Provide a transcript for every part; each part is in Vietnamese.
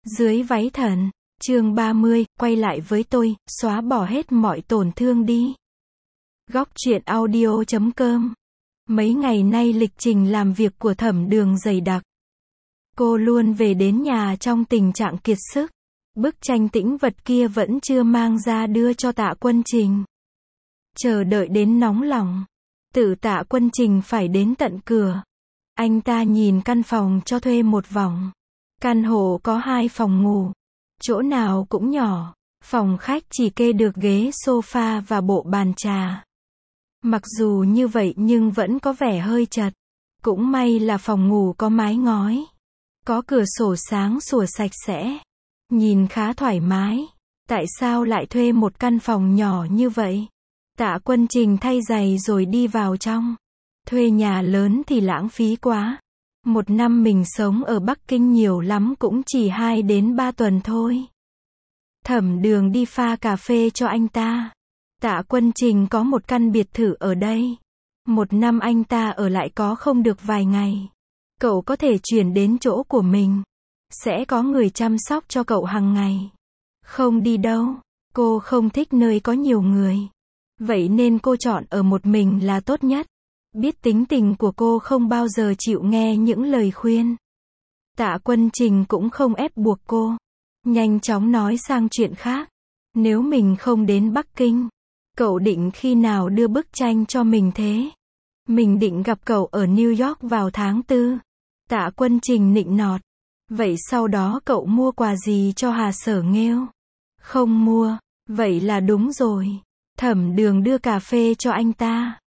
Dưới váy thần. Chương 30, quay lại với tôi, xóa bỏ hết mọi tổn thương đi. Góc truyện audio.com. Mấy ngày nay lịch trình làm việc của Thẩm Đường dày đặc. Cô luôn về đến nhà trong tình trạng kiệt sức. Bức tranh tĩnh vật kia vẫn chưa mang ra đưa cho Tạ Quân Trình. Chờ đợi đến nóng lòng. Tự Tạ Quân Trình phải đến tận cửa. Anh ta nhìn căn phòng cho thuê một vòng. Căn hộ có 2 phòng ngủ. Chỗ nào cũng nhỏ. Phòng khách chỉ kê được ghế sofa và bộ bàn trà. Mặc dù như vậy nhưng vẫn có vẻ hơi chật. Cũng may là phòng ngủ có mái ngói. Có cửa sổ sáng sủa sạch sẽ. Nhìn khá thoải mái. Tại sao lại thuê một căn phòng nhỏ như vậy? Tạ Quân Trình thay giày rồi đi vào trong. Thuê nhà lớn thì lãng phí quá. Một năm mình sống ở Bắc Kinh nhiều lắm cũng chỉ 2 đến 3 tuần thôi. Thẩm Đường đi pha cà phê cho anh ta. Tạ Quân Trình có một căn biệt thự ở đây. Một năm anh ta ở lại có không được vài ngày. Cậu có thể chuyển đến chỗ của mình. Sẽ có người chăm sóc cho cậu hàng ngày. Không đi đâu. Cô không thích nơi có nhiều người. Vậy nên cô chọn ở một mình là tốt nhất. Biết tính tình của cô không bao giờ chịu nghe những lời khuyên. Tạ Quân Trình cũng không ép buộc cô. Nhanh chóng nói sang chuyện khác. Nếu mình không đến Bắc Kinh, cậu định khi nào đưa bức tranh cho mình thế? Mình định gặp cậu ở New York vào tháng 4. Tạ Quân Trình nịnh nọt. Vậy sau đó cậu mua quà gì cho Hà Sở Nghêu? Không mua. Vậy là đúng rồi. Thẩm Đường đưa cà phê cho anh ta.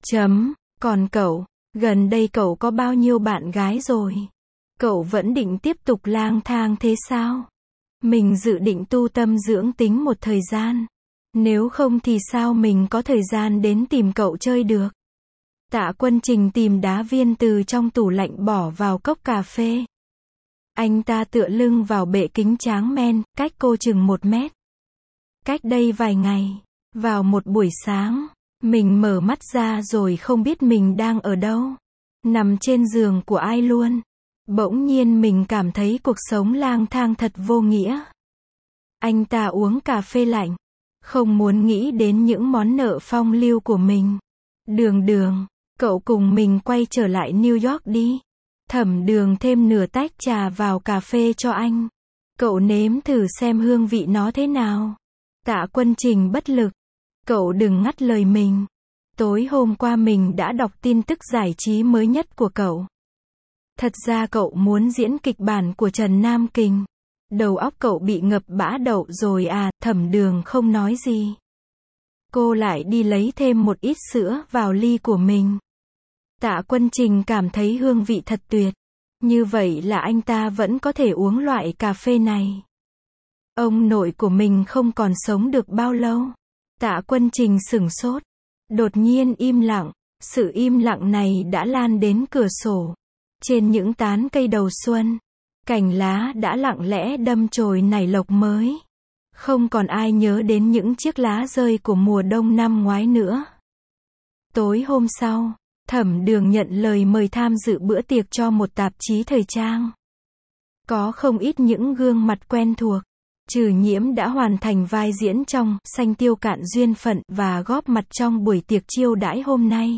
Còn cậu, gần đây cậu có bao nhiêu bạn gái rồi? Cậu vẫn định tiếp tục lang thang thế sao? Mình dự định tu tâm dưỡng tính một thời gian. Nếu không thì sao mình có thời gian đến tìm cậu chơi được? Tạ Quân Trình tìm đá viên từ trong tủ lạnh bỏ vào cốc cà phê. Anh ta tựa lưng vào bệ kính tráng men, cách cô chừng 1 mét. Cách đây vài ngày, vào một buổi sáng, mình mở mắt ra rồi không biết mình đang ở đâu. Nằm trên giường của ai luôn. Bỗng nhiên mình cảm thấy cuộc sống lang thang thật vô nghĩa. Anh ta uống cà phê lạnh. Không muốn nghĩ đến những món nợ phong lưu của mình. Đường, cậu cùng mình quay trở lại New York đi. Thẩm Đường thêm nửa tách trà vào cà phê cho anh. Cậu nếm thử xem hương vị nó thế nào. Tạ Quân Trình bất lực. Cậu đừng ngắt lời mình. Tối hôm qua mình đã đọc tin tức giải trí mới nhất của cậu. Thật ra cậu muốn diễn kịch bản của Trần Nam Kình. Đầu óc cậu bị ngập bã đậu rồi à? Thẩm Đường không nói gì. Cô lại đi lấy thêm một ít sữa vào ly của mình. Tạ Quân Trình cảm thấy hương vị thật tuyệt. Như vậy là anh ta vẫn có thể uống loại cà phê này. Ông nội của mình không còn sống được bao lâu. Tạ Quân Trình sửng sốt. Đột nhiên im lặng. Sự im lặng này đã lan đến cửa sổ. Trên những tán cây đầu xuân, cành lá đã lặng lẽ đâm chồi nảy lộc mới. Không còn ai nhớ đến những chiếc lá rơi của mùa đông năm ngoái nữa. Tối hôm sau, Thẩm Đường nhận lời mời tham dự bữa tiệc cho một tạp chí thời trang. Có không ít những gương mặt quen thuộc. Trừ Nhiễm đã hoàn thành vai diễn trong Xanh Tiêu Cạn Duyên Phận và góp mặt trong buổi tiệc chiêu đãi hôm nay.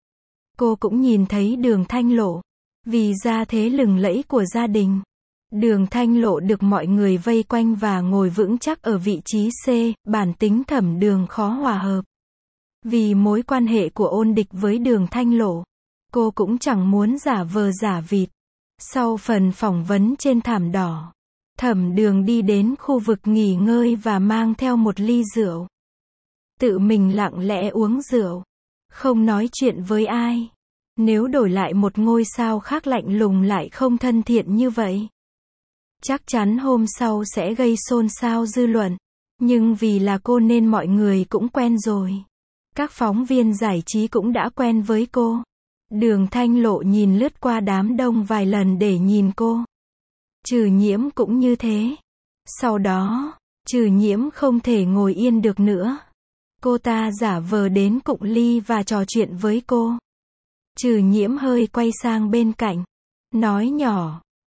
Cô cũng nhìn thấy Đường Thanh Lộ. Vì gia thế lừng lẫy của gia đình, Đường Thanh Lộ được mọi người vây quanh và ngồi vững chắc ở vị trí C, bản tính Thẩm Đường khó hòa hợp. Vì mối quan hệ của Ôn Địch với Đường Thanh Lộ, cô cũng chẳng muốn giả vờ giả vịt. Sau phần phỏng vấn trên thảm đỏ, Thẩm Đường đi đến khu vực nghỉ ngơi và mang theo một ly rượu. Tự mình lặng lẽ uống rượu, không nói chuyện với ai. Nếu đổi lại một ngôi sao khác lạnh lùng lại không thân thiện như vậy, chắc chắn hôm sau sẽ gây xôn xao dư luận. Nhưng vì là cô nên mọi người cũng quen rồi. Các phóng viên giải trí cũng đã quen với cô. Đường Thanh Lộ nhìn lướt qua đám đông vài lần để nhìn cô. Trừ Nhiễm cũng như thế. Sau đó, Trừ Nhiễm không thể ngồi yên được nữa. Cô ta giả vờ đến cụng ly và trò chuyện với cô. Trừ Nhiễm hơi quay sang bên cạnh, nói nhỏ,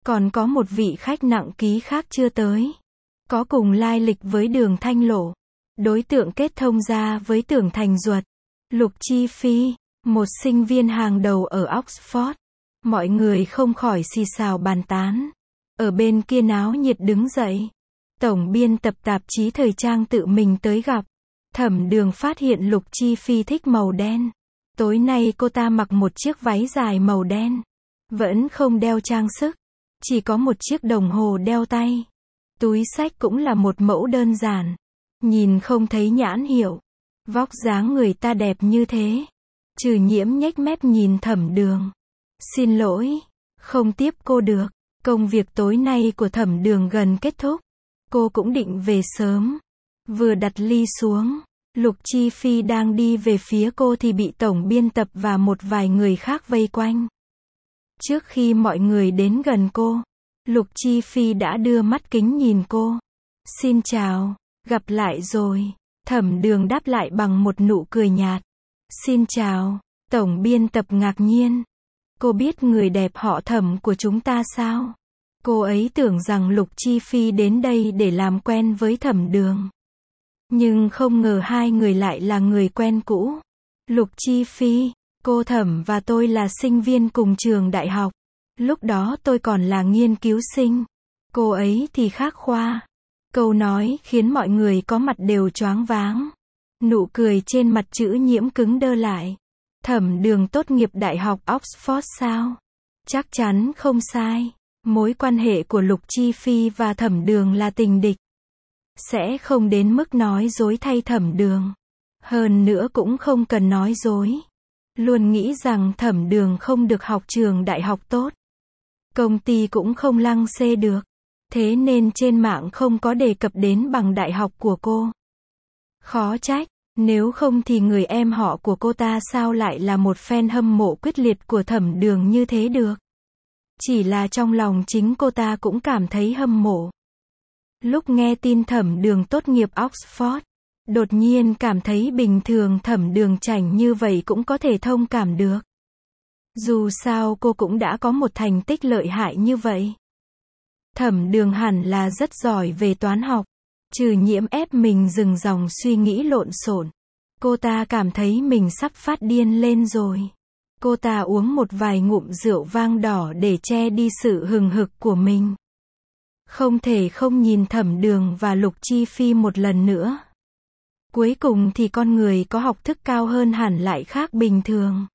Còn có một vị khách nặng ký khác chưa tới. Có cùng lai lịch với Đường Thanh Lộ. Đối tượng kết thông ra với Tưởng Thành Duật. Lục Chi Phi, một sinh viên hàng đầu ở Oxford. Mọi người không khỏi xì xào bàn tán. Ở bên kia náo nhiệt đứng dậy. Tổng biên tập tạp chí thời trang tự mình tới gặp. Thẩm Đường phát hiện Lục Chi Phi thích màu đen. Tối nay cô ta mặc một chiếc váy dài màu đen. Vẫn không đeo trang sức. Chỉ có một chiếc đồng hồ đeo tay. Túi xách cũng là một mẫu đơn giản. Nhìn không thấy nhãn hiệu. Vóc dáng người ta đẹp như thế. Trừ Nhiễm nhếch mép nhìn Thẩm Đường. Xin lỗi, không tiếp cô được. Công việc tối nay của Thẩm Đường gần kết thúc. Cô cũng định về sớm. Vừa đặt ly xuống, Lục Chi Phi đang đi về phía cô thì bị tổng biên tập và một vài người khác vây quanh. Trước khi mọi người đến gần cô, Lục Chi Phi đã đưa mắt kính nhìn cô. Xin chào, gặp lại rồi. Thẩm Đường đáp lại bằng một nụ cười nhạt. Xin chào, tổng biên tập ngạc nhiên. Cô biết người đẹp họ Thẩm của chúng ta sao? Cô ấy tưởng rằng Lục Chi Phi đến đây để làm quen với Thẩm Đường. Nhưng không ngờ hai người lại là người quen cũ. Lục Chi Phi, cô Thẩm và tôi là sinh viên cùng trường đại học. Lúc đó tôi còn là nghiên cứu sinh. Cô ấy thì khác khoa. Câu nói khiến mọi người có mặt đều choáng váng. Nụ cười trên mặt Trữ Nhiễm cứng đơ lại. Thẩm Đường tốt nghiệp đại học Oxford sao? Chắc chắn không sai. Mối quan hệ của Lục Chi Phi và Thẩm Đường là tình địch. Sẽ không đến mức nói dối thay Thẩm Đường. Hơn nữa cũng không cần nói dối. Luôn nghĩ rằng Thẩm Đường không được học trường đại học tốt. Công ty cũng không lăng xê được. Thế nên trên mạng không có đề cập đến bằng đại học của cô. Khó trách, nếu không thì người em họ của cô ta sao lại là một fan hâm mộ quyết liệt của Thẩm Đường như thế được. Chỉ là trong lòng chính cô ta cũng cảm thấy hâm mộ. Lúc nghe tin Thẩm Đường tốt nghiệp Oxford, đột nhiên cảm thấy bình thường Thẩm Đường chảnh như vậy cũng có thể thông cảm được. Dù sao cô cũng đã có một thành tích lợi hại như vậy. Thẩm Đường hẳn là rất giỏi về toán học. Trừ Nhiễm ép mình dừng dòng suy nghĩ lộn xộn. Cô ta cảm thấy mình sắp phát điên lên rồi. Cô ta uống một vài ngụm rượu vang đỏ để che đi sự hừng hực của mình. Không thể không nhìn Thẩm Đường và Lục Chi Phi một lần nữa. Cuối cùng thì con người có học thức cao hơn hẳn lại khác bình thường.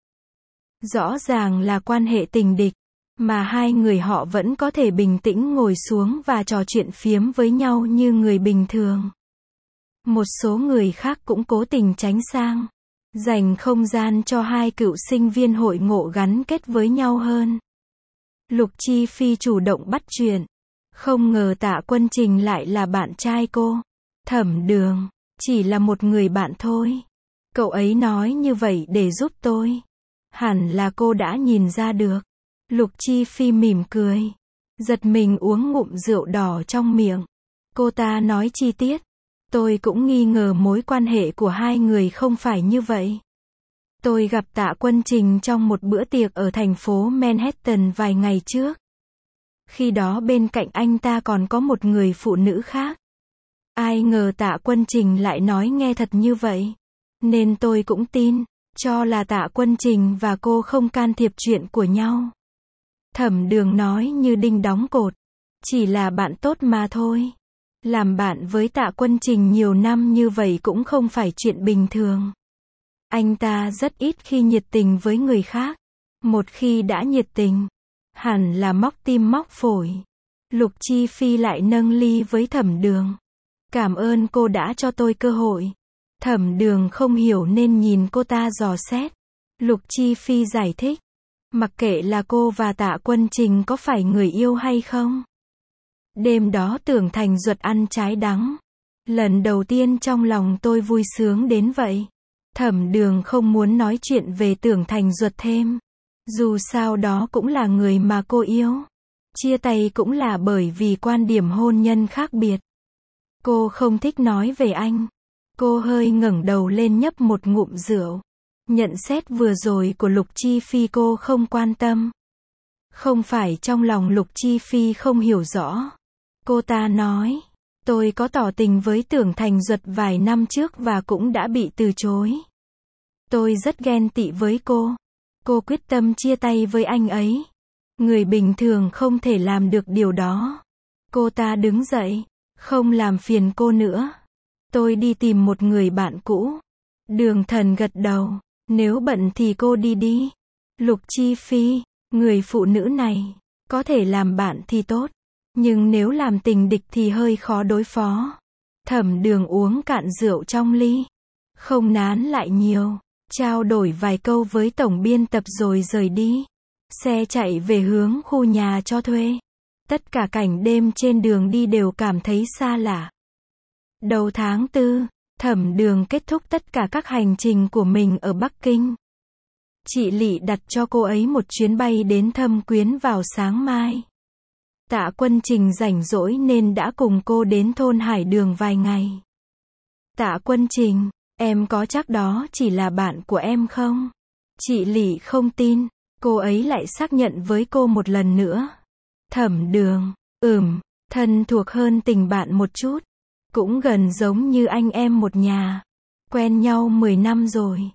Rõ ràng là quan hệ tình địch, mà hai người họ vẫn có thể bình tĩnh ngồi xuống và trò chuyện phiếm với nhau như người bình thường. Một số người khác cũng cố tình tránh sang, dành không gian cho hai cựu sinh viên hội ngộ gắn kết với nhau hơn. Lục Chi Phi chủ động bắt chuyện. Không ngờ Tạ Quân Trình lại là bạn trai cô. Thẩm Đường, chỉ là một người bạn thôi. Cậu ấy nói như vậy để giúp tôi. Hẳn là cô đã nhìn ra được. Lục Chi Phi mỉm cười. Giật mình uống ngụm rượu đỏ trong miệng. Cô ta nói chi tiết. Tôi cũng nghi ngờ mối quan hệ của hai người không phải như vậy. Tôi gặp Tạ Quân Trình trong một bữa tiệc ở thành phố Manhattan vài ngày trước. Khi đó bên cạnh anh ta còn có một người phụ nữ khác. Ai ngờ Tạ Quân Trình lại nói nghe thật như vậy. Nên tôi cũng tin, cho là Tạ Quân Trình và cô không can thiệp chuyện của nhau. Thẩm Đường nói như đinh đóng cột. Chỉ là bạn tốt mà thôi. Làm bạn với Tạ Quân Trình nhiều năm như vậy cũng không phải chuyện bình thường. Anh ta rất ít khi nhiệt tình với người khác. Một khi đã nhiệt tình, hẳn là móc tim móc phổi. Lục Chi Phi lại nâng ly với Thẩm Đường. Cảm ơn cô đã cho tôi cơ hội. Thẩm Đường không hiểu nên nhìn cô ta dò xét. Lục Chi Phi giải thích. Mặc kệ là cô và Tạ Quân Trình có phải người yêu hay không. Đêm đó Tưởng Thành Duật ăn trái đắng. Lần đầu tiên trong lòng tôi vui sướng đến vậy. Thẩm Đường không muốn nói chuyện về Tưởng Thành Duật thêm. Dù sao đó cũng là người mà cô yêu. Chia tay cũng là bởi vì quan điểm hôn nhân khác biệt. Cô không thích nói về anh. Cô hơi ngẩng đầu lên nhấp một ngụm rượu. Nhận xét vừa rồi của Lục Chi Phi cô không quan tâm. Không phải trong lòng Lục Chi Phi không hiểu rõ. Cô ta nói, tôi có tỏ tình với Tưởng Thành Duật vài năm trước và cũng đã bị từ chối. Tôi rất ghen tị với cô. Cô quyết tâm chia tay với anh ấy. Người bình thường không thể làm được điều đó. Cô ta đứng dậy, không làm phiền cô nữa. Tôi đi tìm một người bạn cũ. Đường Thần gật đầu, nếu bận thì cô đi đi. Lục Chi Phi, người phụ nữ này, có thể làm bạn thì tốt, nhưng nếu làm tình địch thì hơi khó đối phó. Thẩm Đường uống cạn rượu trong ly, không nán lại nhiều, trao đổi vài câu với tổng biên tập rồi rời đi. Xe chạy về hướng khu nhà cho thuê. Tất cả cảnh đêm trên đường đi đều cảm thấy xa lạ. Đầu tháng 4, Thẩm Đường kết thúc tất cả các hành trình của mình ở Bắc Kinh. Chị Lị đặt cho cô ấy một chuyến bay đến Thâm Quyến vào sáng mai. Tạ Quân Trình rảnh rỗi nên đã cùng cô đến thôn Hải Đường vài ngày. Tạ Quân Trình, em có chắc đó chỉ là bạn của em không? Chị Lị không tin, cô ấy lại xác nhận với cô một lần nữa. Thẩm Đường, thân thuộc hơn tình bạn một chút. Cũng gần giống như anh em một nhà. Quen nhau 10 năm rồi.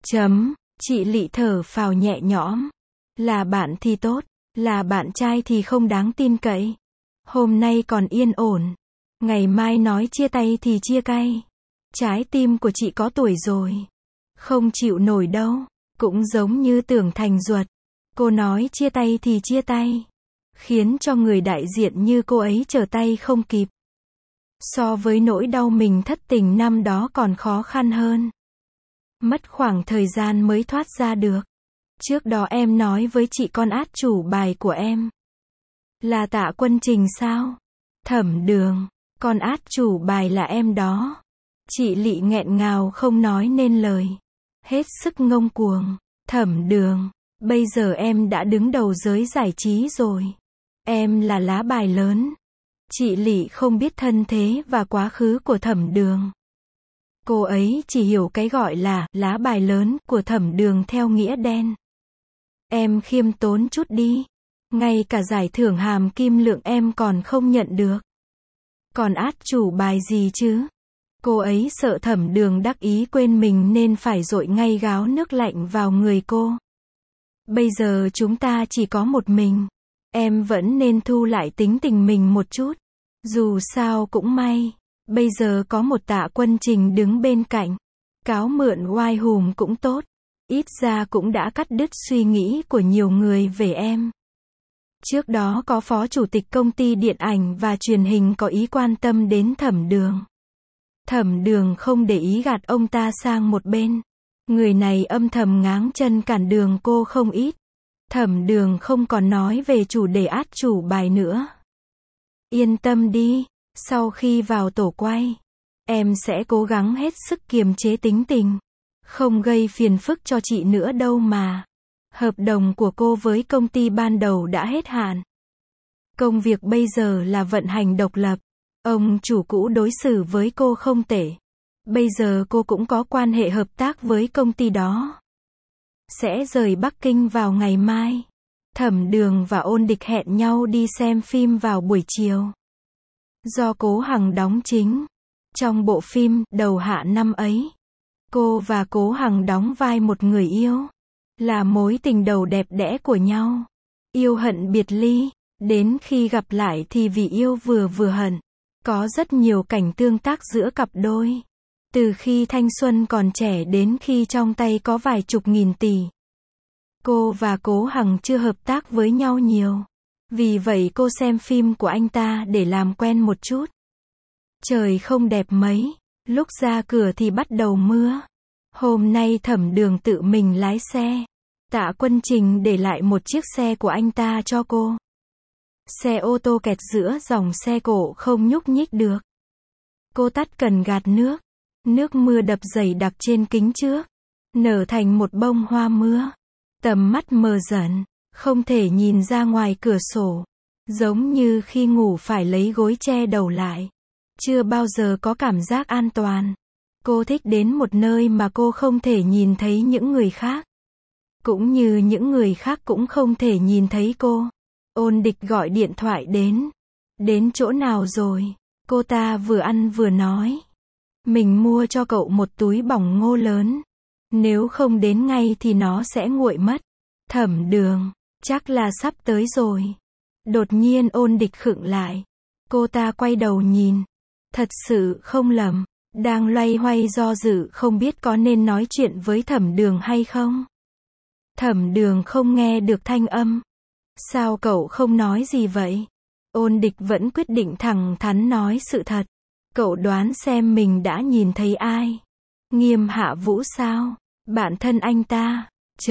Chị Lị thở phào nhẹ nhõm. Là bạn thì tốt, là bạn trai thì không đáng tin cậy. Hôm nay còn yên ổn. Ngày mai nói chia tay thì chia cay. Trái tim của chị có tuổi rồi. Không chịu nổi đâu. Cũng giống như Tưởng Thành Duật. Cô nói chia tay thì chia tay. Khiến cho người đại diện như cô ấy trở tay không kịp. So với nỗi đau mình thất tình năm đó còn khó khăn hơn. Mất khoảng thời gian mới thoát ra được. Trước đó em nói với chị con át chủ bài của em. Là Tạ Quân Trình sao? Thẩm Đường, con át chủ bài là em đó. Chị Lị nghẹn ngào không nói nên lời. Hết sức ngông cuồng. Thẩm Đường, bây giờ em đã đứng đầu giới giải trí rồi. Em là lá bài lớn. Chị Lị không biết thân thế và quá khứ của Thẩm Đường. Cô ấy chỉ hiểu cái gọi là lá bài lớn của Thẩm Đường theo nghĩa đen. Em khiêm tốn chút đi. Ngay cả giải thưởng hàm kim lượng em còn không nhận được. Còn át chủ bài gì chứ? Cô ấy sợ Thẩm Đường đắc ý quên mình nên phải dội ngay gáo nước lạnh vào người cô. Bây giờ chúng ta chỉ có một mình. Em vẫn nên thu lại tính tình mình một chút. Dù sao cũng may. Bây giờ có một Tạ Quân Trình đứng bên cạnh. Cáo mượn oai hùm cũng tốt. Ít ra cũng đã cắt đứt suy nghĩ của nhiều người về em. Trước đó có phó chủ tịch công ty điện ảnh và truyền hình có ý quan tâm đến Thẩm Đường. Thẩm Đường không để ý gạt ông ta sang một bên. Người này âm thầm ngáng chân cản đường cô không ít. Thẩm Đường không còn nói về chủ đề át chủ bài nữa. Yên tâm đi, sau khi vào tổ quay, em sẽ cố gắng hết sức kiềm chế tính tình. Không gây phiền phức cho chị nữa đâu mà. Hợp đồng của cô với công ty ban đầu đã hết hạn. Công việc bây giờ là vận hành độc lập. Ông chủ cũ đối xử với cô không tệ. Bây giờ cô cũng có quan hệ hợp tác với công ty đó. Sẽ rời Bắc Kinh vào ngày mai. Thẩm Đường và Ôn Địch hẹn nhau đi xem phim vào buổi chiều. Do Cố Hằng đóng chính. Trong bộ phim Đầu Hạ năm ấy, cô và Cố Hằng đóng vai một người yêu. Là mối tình đầu đẹp đẽ của nhau. Yêu hận biệt ly. Đến khi gặp lại thì vì yêu vừa hận. Có rất nhiều cảnh tương tác giữa cặp đôi. Từ khi thanh xuân còn trẻ đến khi trong tay có vài chục nghìn tỷ. Cô và Cố Hằng chưa hợp tác với nhau nhiều. Vì vậy cô xem phim của anh ta để làm quen một chút. Trời không đẹp mấy. Lúc ra cửa thì bắt đầu mưa. Hôm nay Thẩm Đường tự mình lái xe. Tạ Quân Trình để lại một chiếc xe của anh ta cho cô. Xe ô tô kẹt giữa dòng xe cộ không nhúc nhích được. Cô tắt cần gạt nước. Nước mưa đập dày đặc trên kính trước. Nở thành một bông hoa mưa. Tầm mắt mờ dần. Không thể nhìn ra ngoài cửa sổ. Giống như khi ngủ phải lấy gối che đầu lại. Chưa bao giờ có cảm giác an toàn. Cô thích đến một nơi mà cô không thể nhìn thấy những người khác. Cũng như những người khác cũng không thể nhìn thấy cô. Ôn Địch gọi điện thoại đến. Đến chỗ nào rồi? Cô ta vừa ăn vừa nói. Mình mua cho cậu một túi bỏng ngô lớn. Nếu không đến ngay thì nó sẽ nguội mất. Thẩm Đường, chắc là sắp tới rồi. Đột nhiên Ôn Địch khựng lại. Cô ta quay đầu nhìn. Thật sự không lầm. Đang loay hoay do dự không biết có nên nói chuyện với Thẩm Đường hay không. Thẩm Đường không nghe được thanh âm. Sao cậu không nói gì vậy? Ôn Địch vẫn quyết định thẳng thắn nói sự thật. Cậu đoán xem mình đã nhìn thấy ai? Nghiêm Hạ Vũ sao? Bạn thân anh ta.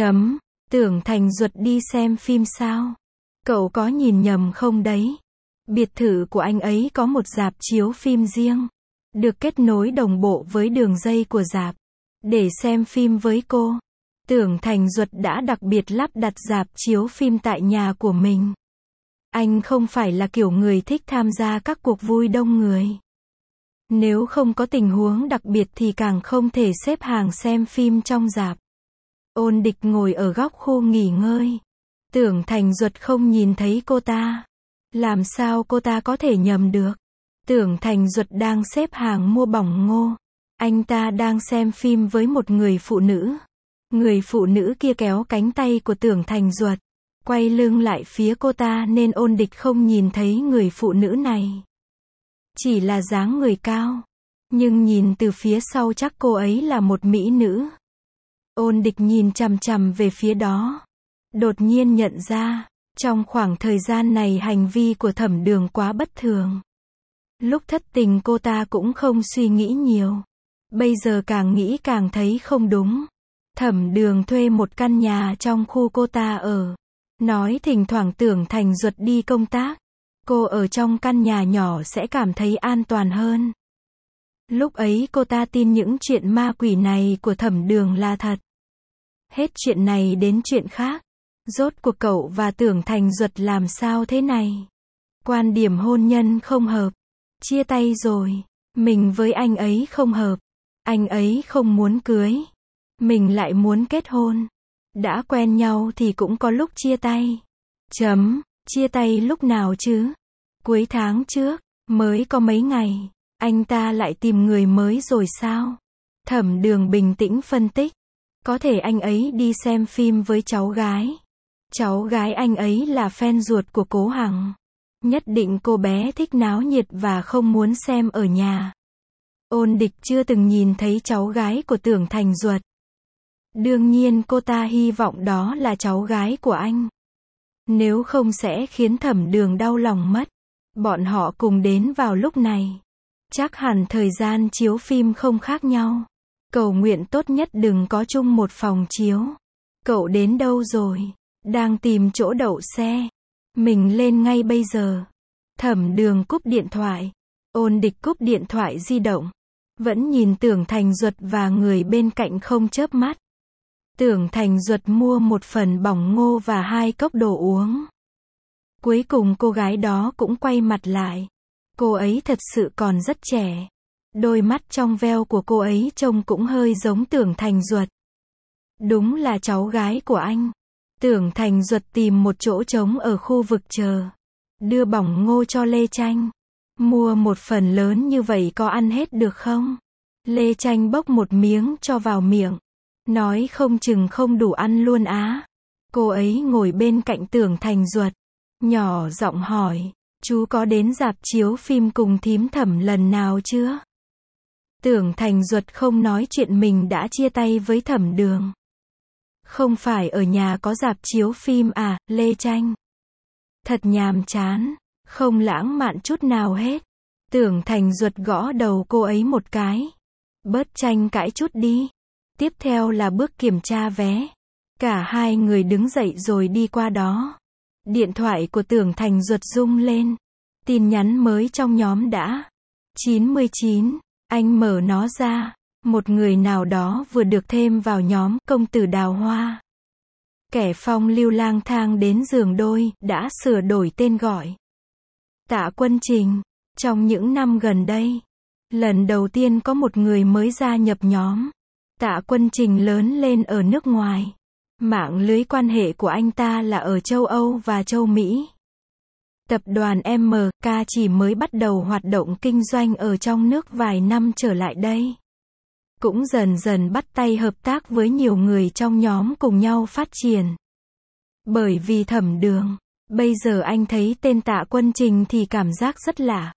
Tưởng Thành Duật đi xem phim sao? Cậu có nhìn nhầm không đấy? Biệt thự của anh ấy có một rạp chiếu phim riêng. Được kết nối đồng bộ với đường dây của rạp. Để xem phim với cô. Tưởng Thành Duật đã đặc biệt lắp đặt rạp chiếu phim tại nhà của mình. Anh không phải là kiểu người thích tham gia các cuộc vui đông người. Nếu không có tình huống đặc biệt thì càng không thể xếp hàng xem phim trong rạp. Ôn Địch ngồi ở góc khu nghỉ ngơi. Tưởng Thành Duật không nhìn thấy cô ta. Làm sao cô ta có thể nhầm được? Tưởng Thành Duật đang xếp hàng mua bỏng ngô. Anh ta đang xem phim với một người phụ nữ. Người phụ nữ kia kéo cánh tay của Tưởng Thành Duật. Quay lưng lại phía cô ta nên Ôn Địch không nhìn thấy người phụ nữ này. Chỉ là dáng người cao. Nhưng nhìn từ phía sau chắc cô ấy là một mỹ nữ. Ôn Địch nhìn chằm chằm về phía đó. Đột nhiên nhận ra, trong khoảng thời gian này hành vi của Thẩm Đường quá bất thường. Lúc thất tình cô ta cũng không suy nghĩ nhiều. Bây giờ càng nghĩ càng thấy không đúng. Thẩm Đường thuê một căn nhà trong khu cô ta ở. Nói thỉnh thoảng Tưởng Thành Duật đi công tác. Cô ở trong căn nhà nhỏ sẽ cảm thấy an toàn hơn. Lúc ấy cô ta tin những chuyện ma quỷ này của Thẩm Đường là thật. Hết chuyện này đến chuyện khác. Rốt cuộc cậu và Tưởng Thành Duật làm sao thế này? Quan điểm hôn nhân không hợp. Chia tay rồi. Mình với anh ấy không hợp. Anh ấy không muốn cưới. Mình lại muốn kết hôn. Đã quen nhau thì cũng có lúc chia tay. Chia tay lúc nào chứ? Cuối tháng trước, mới có mấy ngày. Anh ta lại tìm người mới rồi sao? Thẩm Đường bình tĩnh phân tích. Có thể anh ấy đi xem phim với cháu gái. Cháu gái anh ấy là fan ruột của Cố Hằng. Nhất định cô bé thích náo nhiệt và không muốn xem ở nhà. Ôn Địch chưa từng nhìn thấy cháu gái của Tưởng Thành Duật. Đương nhiên cô ta hy vọng đó là cháu gái của anh. Nếu không sẽ khiến Thẩm Đường đau lòng mất. Bọn họ cùng đến vào lúc này. Chắc hẳn thời gian chiếu phim không khác nhau. Cầu nguyện tốt nhất đừng có chung một phòng chiếu. Cậu đến đâu rồi? Đang tìm chỗ đậu xe. Mình lên ngay bây giờ. Thẩm Đường cúp điện thoại. Ôn Địch cúp điện thoại di động. Vẫn nhìn Tưởng Thành Duật và người bên cạnh không chớp mắt. Tưởng Thành Duật mua một phần bỏng ngô và 2 cốc đồ uống. Cuối cùng cô gái đó cũng quay mặt lại. Cô ấy thật sự còn rất trẻ. Đôi mắt trong veo của cô ấy trông cũng hơi giống Tưởng Thành Duật. Đúng là cháu gái của anh. Tưởng Thành Duật tìm một chỗ trống ở khu vực chờ. Đưa bỏng ngô cho Lê Tranh. Mua một phần lớn như vậy có ăn hết được không? Lê Tranh bốc một miếng cho vào miệng. Nói không chừng không đủ ăn luôn á. Cô ấy ngồi bên cạnh Tưởng Thành Duật. Nhỏ giọng hỏi. Chú có đến rạp chiếu phim cùng thím Thẩm lần nào chưa? Tưởng Thành Duật không nói chuyện mình đã chia tay với Thẩm Đường. Không phải ở nhà có rạp chiếu phim à, Lê Tranh? Thật nhàm chán. Không lãng mạn chút nào hết. Tưởng Thành Duật gõ đầu cô ấy một cái. Bớt tranh cãi chút đi. Tiếp theo là bước kiểm tra vé. Cả hai người đứng dậy rồi đi qua đó. Điện thoại của Tưởng Thành Duật rung lên. Tin nhắn mới trong nhóm đã. 99. Anh mở nó ra. Một người nào đó vừa được thêm vào nhóm công tử đào hoa. Kẻ phong lưu lang thang đến giường đôi, đã sửa đổi tên gọi. Tạ Quân Trình. Trong những năm gần đây, lần đầu tiên có một người mới gia nhập nhóm. Tạ Quân Trình lớn lên ở nước ngoài. Mạng lưới quan hệ của anh ta là ở châu Âu và châu Mỹ. Tập đoàn MK chỉ mới bắt đầu hoạt động kinh doanh ở trong nước vài năm trở lại đây. Cũng dần dần bắt tay hợp tác với nhiều người trong nhóm cùng nhau phát triển. Bởi vì Thẩm Đường, bây giờ anh thấy tên Tạ Quân Trình thì cảm giác rất lạ.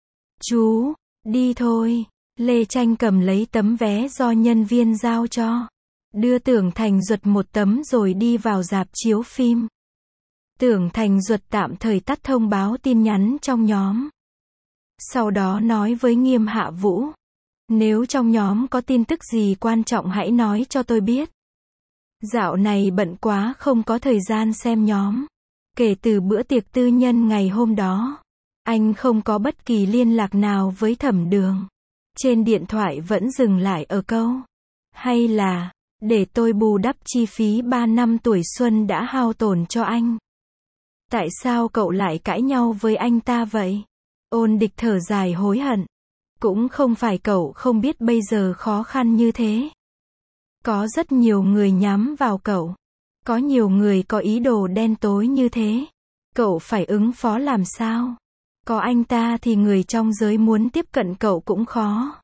Chú, đi thôi. Lê Tranh cầm lấy tấm vé do nhân viên giao cho. Đưa Tưởng Thành Duật một tấm rồi đi vào rạp chiếu phim. Tưởng Thành Duật tạm thời tắt thông báo tin nhắn trong nhóm. Sau đó nói với Nghiêm Hạ Vũ. Nếu trong nhóm có tin tức gì quan trọng hãy nói cho tôi biết. Dạo này bận quá không có thời gian xem nhóm. Kể từ bữa tiệc tư nhân ngày hôm đó, anh không có bất kỳ liên lạc nào với Thẩm Đường. Trên điện thoại vẫn dừng lại ở câu. Hay là, để tôi bù đắp chi phí 3 năm tuổi xuân đã hao tổn cho anh. Tại sao cậu lại cãi nhau với anh ta vậy? Ôn Địch thở dài hối hận. Cũng không phải cậu không biết bây giờ khó khăn như thế. Có rất nhiều người nhắm vào cậu. Có nhiều người có ý đồ đen tối như thế. Cậu phải ứng phó làm sao? Có anh ta thì người trong giới muốn tiếp cận cậu cũng khó.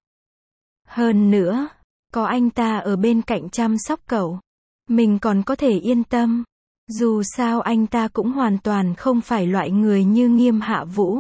Hơn nữa, có anh ta ở bên cạnh chăm sóc cậu. Mình còn có thể yên tâm. Dù sao anh ta cũng hoàn toàn không phải loại người như Nghiêm Hạ Vũ.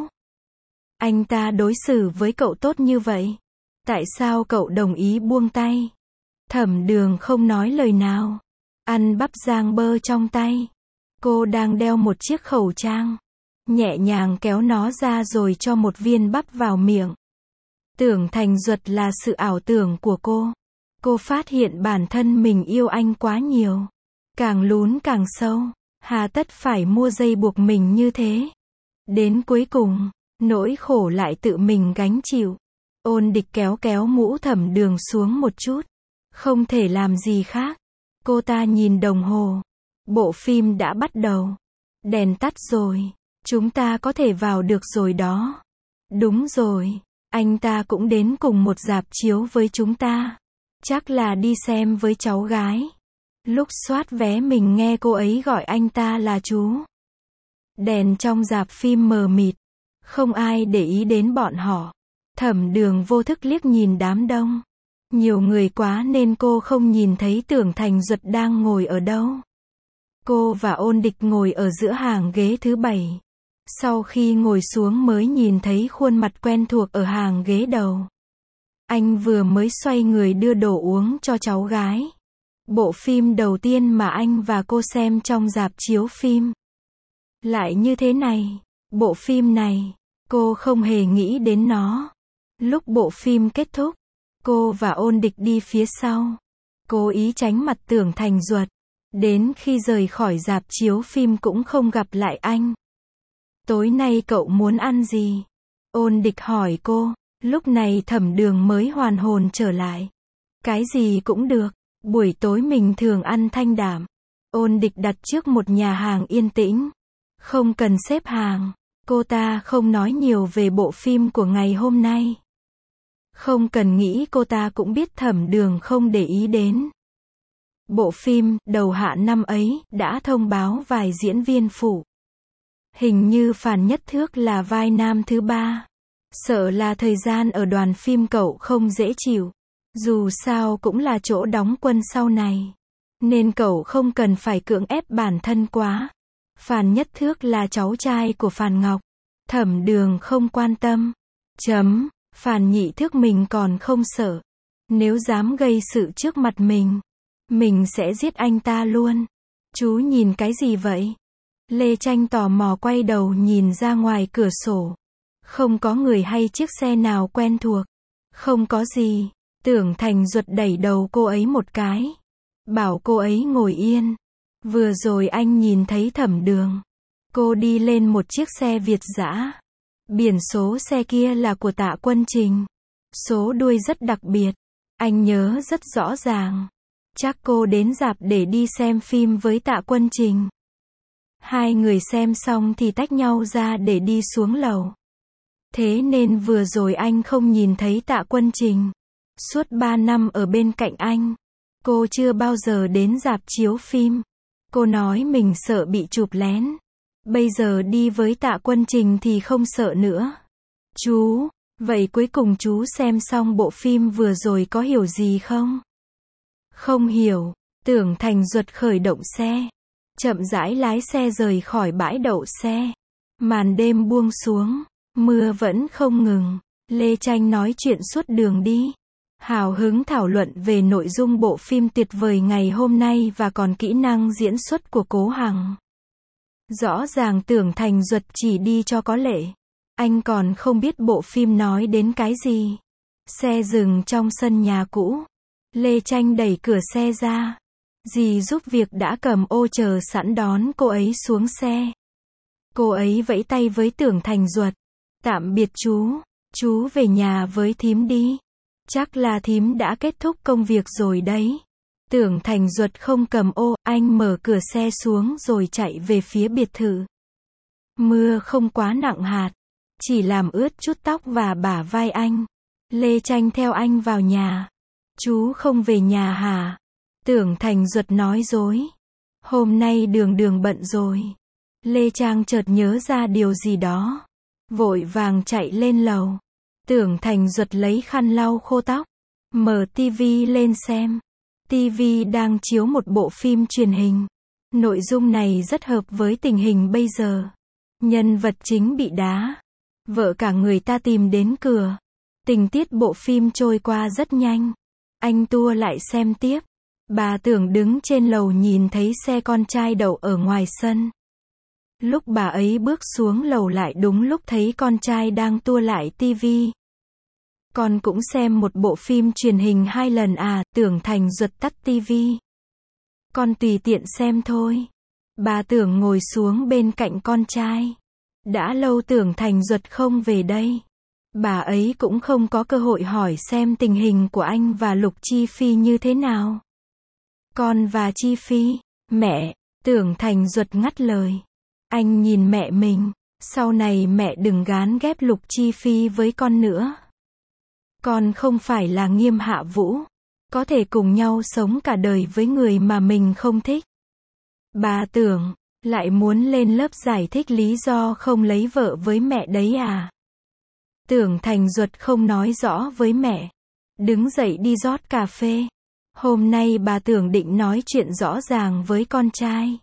Anh ta đối xử với cậu tốt như vậy. Tại sao cậu đồng ý buông tay? Thẩm Đường không nói lời nào. Ăn bắp rang bơ trong tay. Cô đang đeo một chiếc khẩu trang. Nhẹ nhàng kéo nó ra rồi cho một viên bắp vào miệng. Tưởng Thành Duật là sự ảo tưởng của cô. Cô phát hiện bản thân mình yêu anh quá nhiều. Càng lún càng sâu. Hà tất phải mua dây buộc mình như thế. Đến cuối cùng, nỗi khổ lại tự mình gánh chịu. Ôn Địch kéo kéo mũ Thẩm Đường xuống một chút. Không thể làm gì khác. Cô ta nhìn đồng hồ. Bộ phim đã bắt đầu. Đèn tắt rồi. Chúng ta có thể vào được rồi đó. Đúng rồi. Anh ta cũng đến cùng một rạp chiếu với chúng ta. Chắc là đi xem với cháu gái. Lúc soát vé mình nghe cô ấy gọi anh ta là chú. Đèn trong rạp phim mờ mịt. Không ai để ý đến bọn họ. Thẩm Đường vô thức liếc nhìn đám đông. Nhiều người quá nên cô không nhìn thấy Tưởng Thành Duật đang ngồi ở đâu. Cô và Ôn Địch ngồi ở giữa hàng ghế thứ 7. Sau khi ngồi xuống mới nhìn thấy khuôn mặt quen thuộc ở hàng ghế đầu. Anh vừa mới xoay người đưa đồ uống cho cháu gái. Bộ phim đầu tiên mà anh và cô xem trong rạp chiếu phim. Lại như thế này. Bộ phim này, cô không hề nghĩ đến nó. Lúc bộ phim kết thúc, cô và Ôn Địch đi phía sau. Cố ý tránh mặt Tưởng Thành Duật. Đến khi rời khỏi rạp chiếu phim cũng không gặp lại anh. Tối nay cậu muốn ăn gì? Ôn Địch hỏi cô. Lúc này Thẩm Đường mới hoàn hồn trở lại. Cái gì cũng được. Buổi tối mình thường ăn thanh đạm. Ôn Địch đặt trước một nhà hàng yên tĩnh. Không cần xếp hàng. Cô ta không nói nhiều về bộ phim của ngày hôm nay. Không cần nghĩ cô ta cũng biết Thẩm Đường không để ý đến. Bộ phim, đầu hạ năm ấy, đã thông báo vài diễn viên phụ. Hình như Phan Nhất Thước là vai nam thứ 3. Sợ là thời gian ở đoàn phim cậu không dễ chịu. Dù sao cũng là chỗ đóng quân sau này. Nên cậu không cần phải cưỡng ép bản thân quá. Phan Nhất Thước là cháu trai của Phan Ngọc. Thẩm Đường không quan tâm. Phan Nhị Thước mình còn không sợ. Nếu dám gây sự trước mặt mình sẽ giết anh ta luôn. Chú nhìn cái gì vậy? Lê Tranh tò mò quay đầu nhìn ra ngoài cửa sổ. Không có người hay chiếc xe nào quen thuộc. Không có gì. Tưởng Thành Duật đẩy đầu cô ấy một cái. Bảo cô ấy ngồi yên. Vừa rồi anh nhìn thấy Thẩm Đường. Cô đi lên một chiếc xe Việt dã. Biển số xe kia là của Tạ Quân Trình. Số đuôi rất đặc biệt. Anh nhớ rất rõ ràng. Chắc cô đến rạp để đi xem phim với Tạ Quân Trình. Hai người xem xong thì tách nhau ra để đi xuống lầu. Thế nên vừa rồi anh không nhìn thấy Tạ Quân Trình. Suốt 3 năm ở bên cạnh anh, Cô chưa bao giờ đến rạp chiếu phim. Cô nói mình sợ bị chụp lén. Bây giờ đi với Tạ Quân Trình thì không sợ nữa. Chú, vậy cuối cùng chú xem xong bộ phim vừa rồi có hiểu gì không? Không hiểu. Tưởng Thành Duật khởi động xe. Chậm rãi lái xe rời khỏi bãi đậu xe. Màn đêm buông xuống. Mưa vẫn không ngừng. Lê Tranh nói chuyện suốt đường đi. Hào hứng thảo luận về nội dung bộ phim tuyệt vời ngày hôm nay và còn kỹ năng diễn xuất của Cố Hằng. Rõ ràng Tưởng Thành Duật chỉ đi cho có lệ. Anh còn không biết bộ phim nói đến cái gì. Xe dừng trong sân nhà cũ. Lê Tranh đẩy cửa xe ra. Dì giúp việc đã cầm ô chờ sẵn đón cô ấy xuống xe. Cô ấy vẫy tay với Tưởng Thành Duật. Tạm biệt chú về nhà với thím đi. Chắc là thím đã kết thúc công việc rồi đấy. Tưởng Thành Duật không cầm ô, anh mở cửa xe xuống rồi chạy về phía biệt thự. Mưa không quá nặng hạt, chỉ làm ướt chút tóc và bả vai anh. Lê Tranh theo anh vào nhà. Chú không về nhà hả? Tưởng Thành Duật nói dối. Hôm nay đường bận rồi. Lê Trang chợt nhớ ra điều gì đó. Vội vàng chạy lên lầu. Tưởng Thành Duật lấy khăn lau khô tóc. Mở tivi lên xem. Tivi đang chiếu một bộ phim truyền hình. Nội dung này rất hợp với tình hình bây giờ. Nhân vật chính bị đá. Vợ cả người ta tìm đến cửa. Tình tiết bộ phim trôi qua rất nhanh. Anh tua lại xem tiếp. Bà Tưởng đứng trên lầu nhìn thấy xe con trai đậu ở ngoài sân. Lúc bà ấy bước xuống lầu lại đúng lúc thấy con trai đang tua lại tivi. Con cũng xem một bộ phim truyền hình 2 lần à? Tưởng Thành Duật tắt tivi. Con tùy tiện xem thôi. Bà Tưởng ngồi xuống bên cạnh con trai. Đã lâu Tưởng Thành Duật không về đây. Bà ấy cũng không có cơ hội hỏi xem tình hình của anh và Lục Chi Phi như thế nào. Con và Chi Phi, mẹ, Tưởng Thành Duật ngắt lời. Anh nhìn mẹ mình, sau này mẹ đừng gán ghép Lục Chi Phi với con nữa. Con không phải là Nghiêm Hạ Vũ, có thể cùng nhau sống cả đời với người mà mình không thích. Bà Tưởng, lại muốn lên lớp giải thích lý do không lấy vợ với mẹ đấy à? Tưởng Thành Duật không nói rõ với mẹ. Đứng dậy đi rót cà phê. Hôm nay bà Tưởng định nói chuyện rõ ràng với con trai.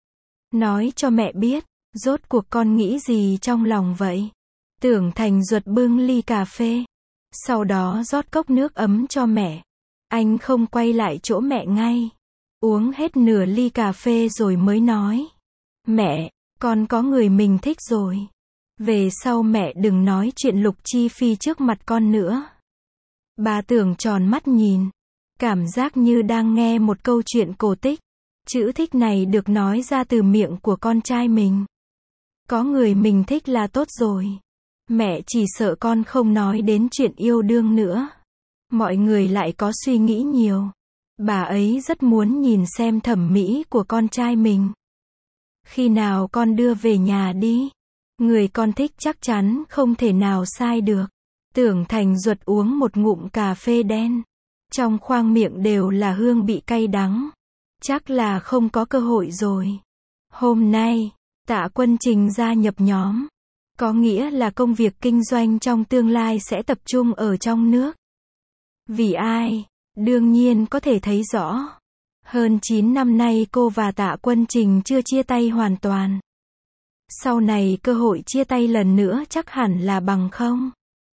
Nói cho mẹ biết, rốt cuộc con nghĩ gì trong lòng vậy? Tưởng Thành Duật bưng ly cà phê. Sau đó rót cốc nước ấm cho mẹ. Anh không quay lại chỗ mẹ ngay. Uống hết nửa ly cà phê rồi mới nói. Mẹ, con có người mình thích rồi. Về sau mẹ đừng nói chuyện Lục Chi Phi trước mặt con nữa. Bà Tưởng tròn mắt nhìn. Cảm giác như đang nghe một câu chuyện cổ tích. Chữ thích này được nói ra từ miệng của con trai mình. Có người mình thích là tốt rồi. Mẹ chỉ sợ con không nói đến chuyện yêu đương nữa. Mọi người lại có suy nghĩ nhiều. Bà ấy rất muốn nhìn xem thẩm mỹ của con trai mình. Khi nào con đưa về nhà đi. Người con thích chắc chắn không thể nào sai được. Tưởng Thành Duật uống một ngụm cà phê đen. Trong khoang miệng đều là hương vị cay đắng. Chắc là không có cơ hội rồi. Hôm nay, Tạ Quân Trình gia nhập nhóm. Có nghĩa là công việc kinh doanh trong tương lai sẽ tập trung ở trong nước. Vì ai? Đương nhiên có thể thấy rõ. Hơn 9 năm nay cô và Tạ Quân Trình chưa chia tay hoàn toàn. Sau này cơ hội chia tay lần nữa chắc hẳn là bằng không.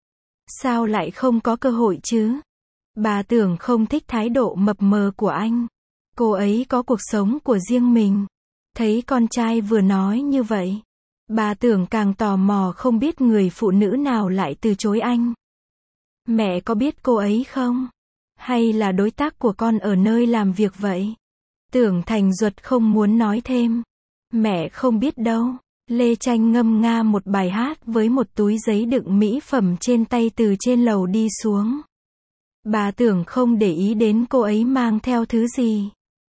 Sao lại không có cơ hội chứ? Bà Tưởng không thích thái độ mập mờ của anh. Cô ấy có cuộc sống của riêng mình. Thấy con trai vừa nói như vậy. Bà Tưởng càng tò mò không biết người phụ nữ nào lại từ chối anh. Mẹ có biết cô ấy không? Hay là đối tác của con ở nơi làm việc vậy? Tưởng Thành Duật không muốn nói thêm. Mẹ không biết đâu. Lê Tranh ngâm nga một bài hát với một túi giấy đựng mỹ phẩm trên tay từ trên lầu đi xuống. Bà Tưởng không để ý đến cô ấy mang theo thứ gì.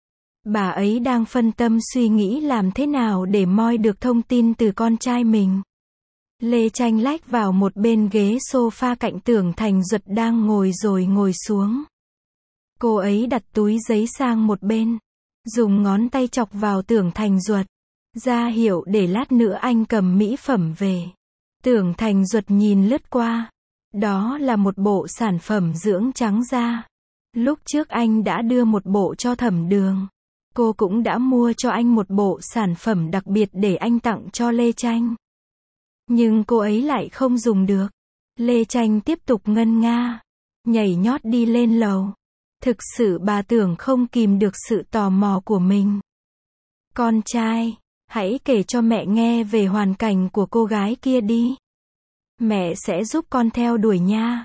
Bà ấy đang phân tâm suy nghĩ làm thế nào để moi được thông tin từ con trai mình. Lê Tranh lách vào một bên ghế sofa cạnh Tưởng Thành Duật đang ngồi rồi ngồi xuống. Cô ấy đặt túi giấy sang một bên, dùng ngón tay chọc vào Tưởng Thành Duật, ra hiệu để lát nữa anh cầm mỹ phẩm về. Tưởng Thành Duật nhìn lướt qua. Đó là một bộ sản phẩm dưỡng trắng da. Lúc trước anh đã đưa một bộ cho Thẩm Đường. Cô cũng đã mua cho anh một bộ sản phẩm đặc biệt để anh tặng cho Lê Tranh. Nhưng cô ấy lại không dùng được. Lê Tranh tiếp tục ngân nga, nhảy nhót đi lên lầu. Thực sự bà Tưởng không kìm được sự tò mò của mình. Con trai, hãy kể cho mẹ nghe về hoàn cảnh của cô gái kia đi. Mẹ sẽ giúp con theo đuổi nha.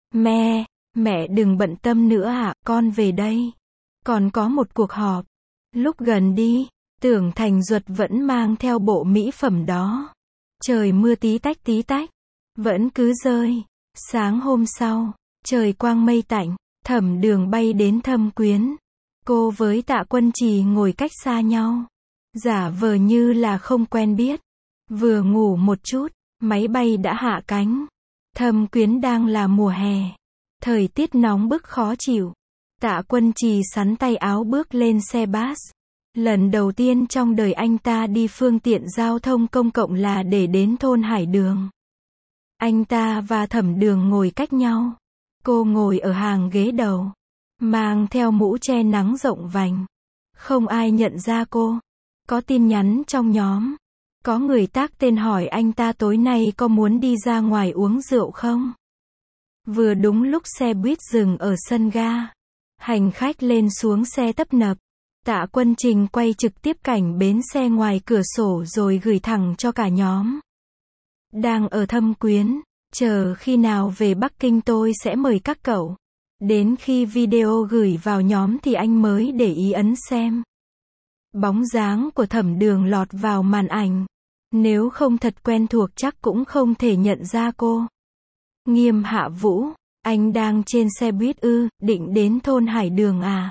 Mẹ đừng bận tâm nữa ạ, con về đây. Còn có một cuộc họp. Lúc gần đi, Tưởng Thành Duật vẫn mang theo bộ mỹ phẩm đó. Trời mưa tí tách, vẫn cứ rơi. Sáng hôm sau, trời quang mây tạnh, Thẩm Đường bay đến Thâm Quyến. Cô với Tạ Quân Trì ngồi cách xa nhau, giả vờ như là không quen biết. Vừa ngủ một chút, máy bay đã hạ cánh. Thâm Quyến đang là mùa hè, thời tiết nóng bức khó chịu. Tạ Quân Trì sắn tay áo bước lên xe bus. Lần đầu tiên trong đời anh ta đi phương tiện giao thông công cộng là để đến thôn Hải Đường. Anh ta và Thẩm Đường ngồi cách nhau. Cô ngồi ở hàng ghế đầu, mang theo mũ che nắng rộng vành. Không ai nhận ra cô. Có tin nhắn trong nhóm. Có người tác tên hỏi anh ta tối nay có muốn đi ra ngoài uống rượu không? Vừa đúng lúc xe buýt dừng ở sân ga. Hành khách lên xuống xe tấp nập. Tạ Quân Trình quay trực tiếp cảnh bến xe ngoài cửa sổ rồi gửi thẳng cho cả nhóm. Đang ở Thâm Quyến, chờ khi nào về Bắc Kinh tôi sẽ mời các cậu. Đến khi video gửi vào nhóm thì anh mới để ý ấn xem. Bóng dáng của Thẩm Đường lọt vào màn ảnh. Nếu không thật quen thuộc chắc cũng không thể nhận ra cô. Nghiêm Hạ Vũ, anh đang trên xe buýt ư, định đến thôn Hải Đường à?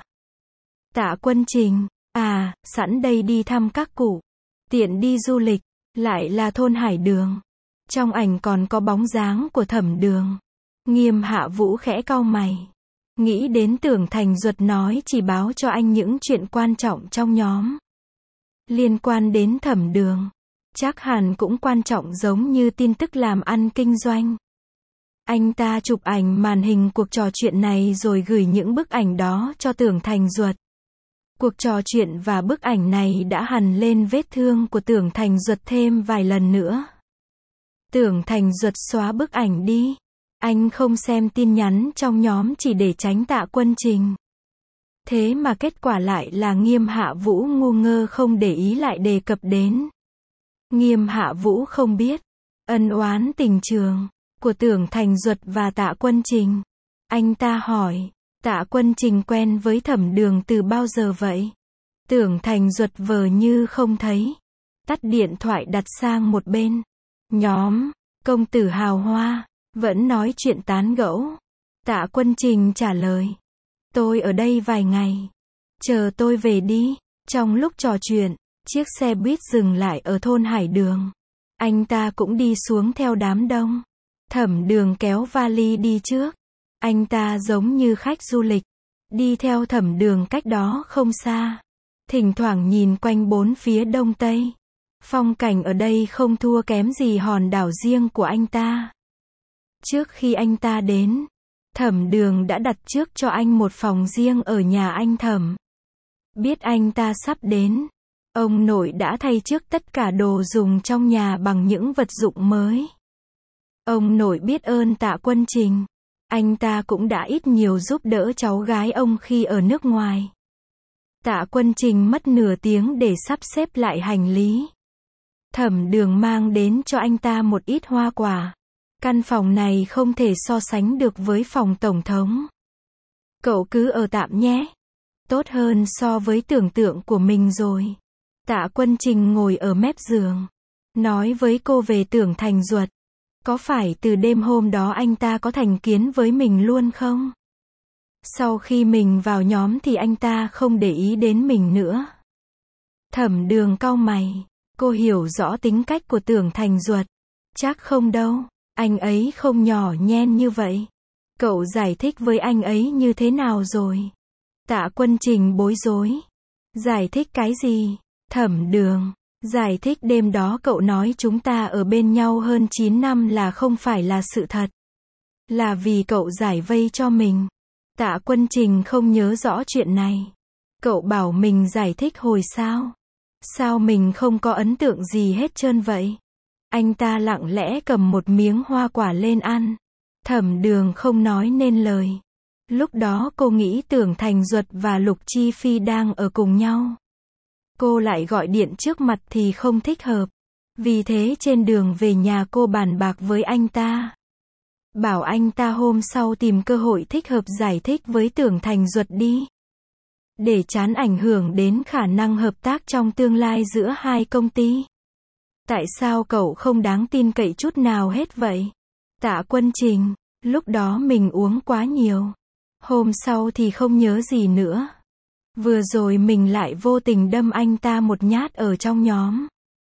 Tạ Quân Trình, sẵn đây đi thăm các cụ. Tiện đi du lịch, lại là thôn Hải Đường. Trong ảnh còn có bóng dáng của Thẩm Đường. Nghiêm Hạ Vũ khẽ cau mày. Nghĩ đến Tưởng Thành Duật nói chỉ báo cho anh những chuyện quan trọng trong nhóm. Liên quan đến Thẩm Đường. Chắc hẳn cũng quan trọng giống như tin tức làm ăn kinh doanh. Anh ta chụp ảnh màn hình cuộc trò chuyện này rồi gửi những bức ảnh đó cho Tưởng Thành Duật. Cuộc trò chuyện và bức ảnh này đã hằn lên vết thương của Tưởng Thành Duật thêm vài lần nữa. Tưởng Thành Duật xóa bức ảnh đi. Anh không xem tin nhắn trong nhóm chỉ để tránh Tạ Quân Trình. Thế mà kết quả lại là Nghiêm Hạ Vũ ngu ngơ không để ý lại đề cập đến. Nghiêm Hạ Vũ không biết ân oán tình trường của Tưởng Thành Duật và Tạ Quân Trình. Anh ta hỏi, Tạ Quân Trình quen với Thẩm Đường từ bao giờ vậy? Tưởng Thành Duật vờ như không thấy. Tắt điện thoại đặt sang một bên. Nhóm, công tử hào hoa, vẫn nói chuyện tán gẫu. Tạ Quân Trình trả lời, tôi ở đây vài ngày. Chờ tôi về đi. Trong lúc trò chuyện, chiếc xe buýt dừng lại ở thôn Hải Đường. Anh ta cũng đi xuống theo đám đông. Thẩm Đường kéo vali đi trước. Anh ta giống như khách du lịch. Đi theo Thẩm Đường cách đó không xa. Thỉnh thoảng nhìn quanh bốn phía đông tây. Phong cảnh ở đây không thua kém gì hòn đảo riêng của anh ta. Trước khi anh ta đến, Thẩm Đường đã đặt trước cho anh một phòng riêng ở nhà anh Thẩm. Biết anh ta sắp đến, ông nội đã thay trước tất cả đồ dùng trong nhà bằng những vật dụng mới. Ông nội biết ơn Tạ Quân Trình. Anh ta cũng đã ít nhiều giúp đỡ cháu gái ông khi ở nước ngoài. Tạ Quân Trình mất nửa tiếng để sắp xếp lại hành lý. Thẩm Đường mang đến cho anh ta một ít hoa quả. Căn phòng này không thể so sánh được với phòng tổng thống. Cậu cứ ở tạm nhé. Tốt hơn so với tưởng tượng của mình rồi. Tạ Quân Trình ngồi ở mép giường, nói với cô về Tưởng Thành Duật. Có phải từ đêm hôm đó anh ta có thành kiến với mình luôn không? Sau khi mình vào nhóm thì anh ta không để ý đến mình nữa. Thẩm Đường cau mày. Cô hiểu rõ tính cách của Tưởng Thành Duật. Chắc không đâu. Anh ấy không nhỏ nhen như vậy. Cậu giải thích với anh ấy như thế nào rồi? Tạ Quân Trình bối rối. Giải thích cái gì? Thẩm Đường. Giải thích đêm đó cậu nói chúng ta ở bên nhau hơn 9 năm là không phải là sự thật. Là vì cậu giải vây cho mình. Tạ Quân Trình không nhớ rõ chuyện này. Cậu bảo mình giải thích hồi sao? Sao mình không có ấn tượng gì hết trơn vậy? Anh ta lặng lẽ cầm một miếng hoa quả lên ăn. Thẩm Đường không nói nên lời. Lúc đó cô nghĩ Tưởng Thành Duật và Lục Chi Phi đang ở cùng nhau. Cô lại gọi điện trước mặt thì không thích hợp. Vì thế trên đường về nhà cô bàn bạc với anh ta. Bảo anh ta hôm sau tìm cơ hội thích hợp giải thích với Tưởng Thành Duật đi. Để tránh ảnh hưởng đến khả năng hợp tác trong tương lai giữa hai công ty. Tại sao cậu không đáng tin cậy chút nào hết vậy? Tạ Quân Trình, lúc đó mình uống quá nhiều. Hôm sau thì không nhớ gì nữa. Vừa rồi mình lại vô tình đâm anh ta một nhát ở trong nhóm.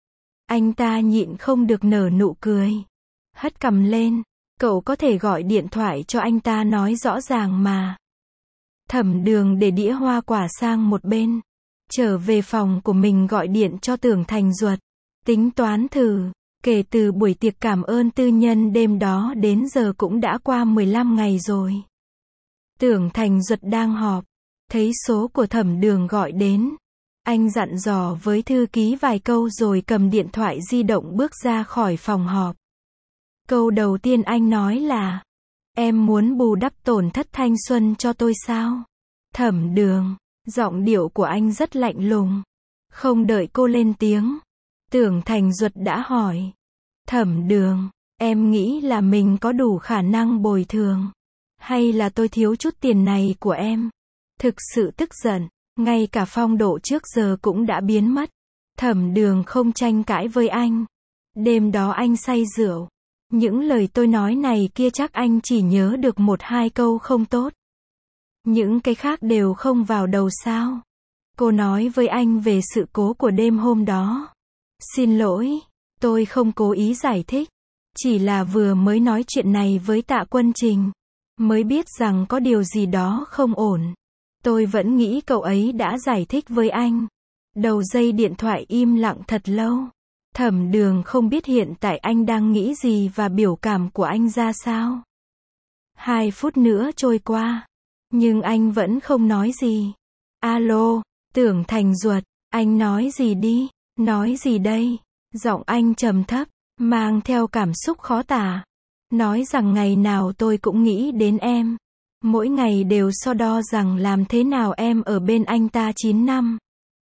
Anh ta nhịn không được nở nụ cười. Hất cằm lên, cậu có thể gọi điện thoại cho anh ta nói rõ ràng mà. Thẩm Đường để đĩa hoa quả sang một bên. Trở về phòng của mình gọi điện cho Tưởng Thành Duật. Tính toán thử, kể từ buổi tiệc cảm ơn tư nhân đêm đó đến giờ cũng đã qua 15 ngày rồi. Tưởng Thành Duật đang họp. Thấy số của Thẩm Đường gọi đến. Anh dặn dò với thư ký vài câu rồi cầm điện thoại di động bước ra khỏi phòng họp. Câu đầu tiên anh nói là: em muốn bù đắp tổn thất thanh xuân cho tôi sao? Thẩm Đường. Giọng điệu của anh rất lạnh lùng. Không đợi cô lên tiếng. Tưởng Thành Duật đã hỏi. Thẩm Đường, em nghĩ là mình có đủ khả năng bồi thường? Hay là tôi thiếu chút tiền này của em? Thực sự tức giận, ngay cả phong độ trước giờ cũng đã biến mất. Thẩm Đường không tranh cãi với anh. Đêm đó anh say rượu. Những lời tôi nói này kia chắc anh chỉ nhớ được 1-2 câu không tốt. Những cái khác đều không vào đầu sao? Cô nói với anh về sự cố của đêm hôm đó. Xin lỗi, tôi không cố ý giải thích. Chỉ là vừa mới nói chuyện này với Tạ Quân Trình. Mới biết rằng có điều gì đó không ổn. Tôi vẫn nghĩ cậu ấy đã giải thích với anh. Đầu dây điện thoại im lặng thật lâu. Thẩm Đường không biết hiện tại anh đang nghĩ gì và biểu cảm của anh ra sao. 2 phút nữa trôi qua. Nhưng anh vẫn không nói gì. Alo, Tưởng Thành Duật, anh nói gì đi? Nói gì đây? Giọng anh trầm thấp, mang theo cảm xúc khó tả. Nói rằng ngày nào tôi cũng nghĩ đến em. Mỗi ngày đều so đo rằng làm thế nào em ở bên anh ta 9 năm.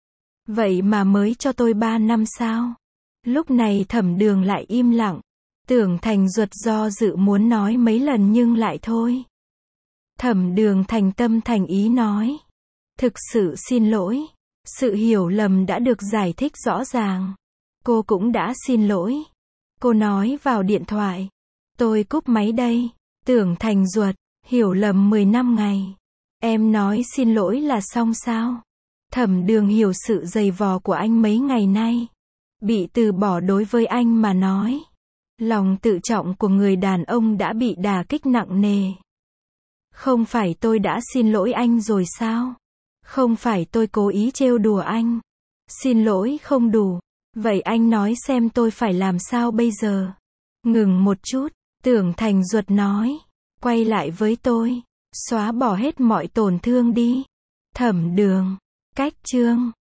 Vậy mà mới cho tôi 3 năm sao? Lúc này Thẩm Đường lại im lặng. Tưởng Thành Duật do dự muốn nói mấy lần nhưng lại thôi. Thẩm Đường thành tâm thành ý nói. Thực sự xin lỗi. Sự hiểu lầm đã được giải thích rõ ràng. Cô cũng đã xin lỗi. Cô nói vào điện thoại. Tôi cúp máy đây. Tưởng Thành Duật, hiểu lầm 10 năm ngày. Em nói xin lỗi là xong sao? Thẩm Đường hiểu sự dày vò của anh mấy ngày nay. Bị từ bỏ đối với anh mà nói. Lòng tự trọng của người đàn ông đã bị đả kích nặng nề. Không phải tôi đã xin lỗi anh rồi sao? Không phải tôi cố ý trêu đùa anh. Xin lỗi không đủ. Vậy anh nói xem tôi phải làm sao bây giờ? Ngừng một chút, Tưởng Thành Duật nói. Quay lại với tôi. Xóa bỏ hết mọi tổn thương đi. Thẩm Đường. Cách chương